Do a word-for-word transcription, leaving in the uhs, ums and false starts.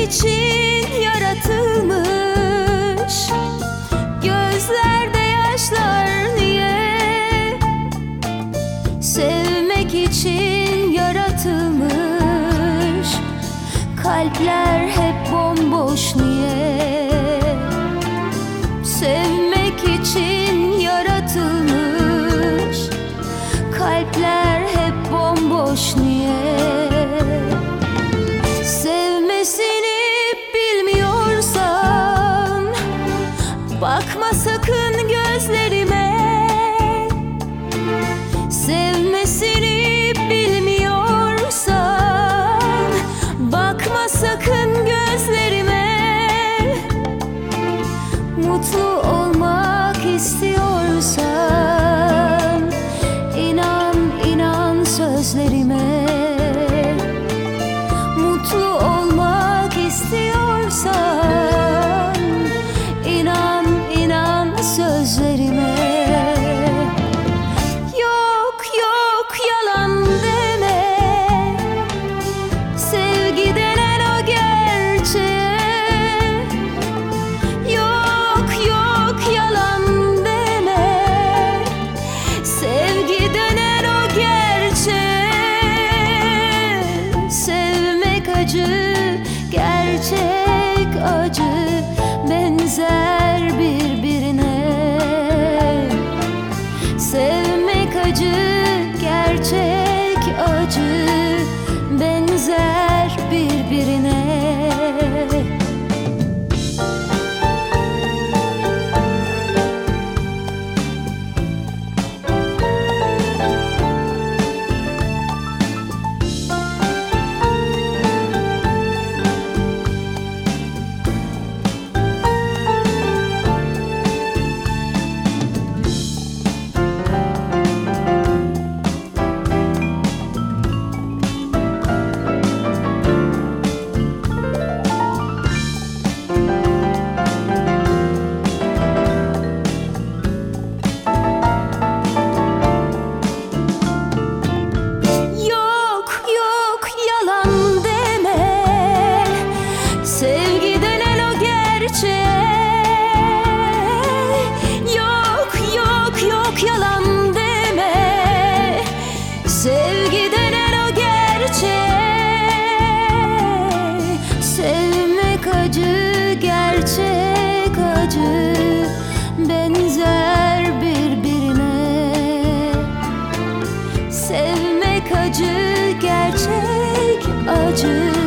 için yaratılmış. Gözlerde yaşlar niye? Sevmek için yaratılmış. Kalpler hep bomboş niye? Sevmek için yaratılmış. Kalpler hep bomboş niye? Sevmesini bilmiyorsan bakma sakın gözlerime. Sevmesini bilmiyorsan bakma sakın gözlerime. Mutlu olmak istiyorsan inan, inan sözlerime. Mutlu olmak istiyorsan inan, inan sözlerime. Yok yok yalan deme, sevgi denen o gerçeğe. Yok yok yalan deme, sevgi denen o gerçeğe. Sevmek acı, gerçek acı benzer birbirine. Sevmek acı, gerçek acı benzer birbirine. Sevgi denen o gerçeğe. Yok yok yok yalan deme, sevgi denen o gerçeğe. Sevmek acı, gerçek acı benzer birbirine. Sevmek acı, gerçek acı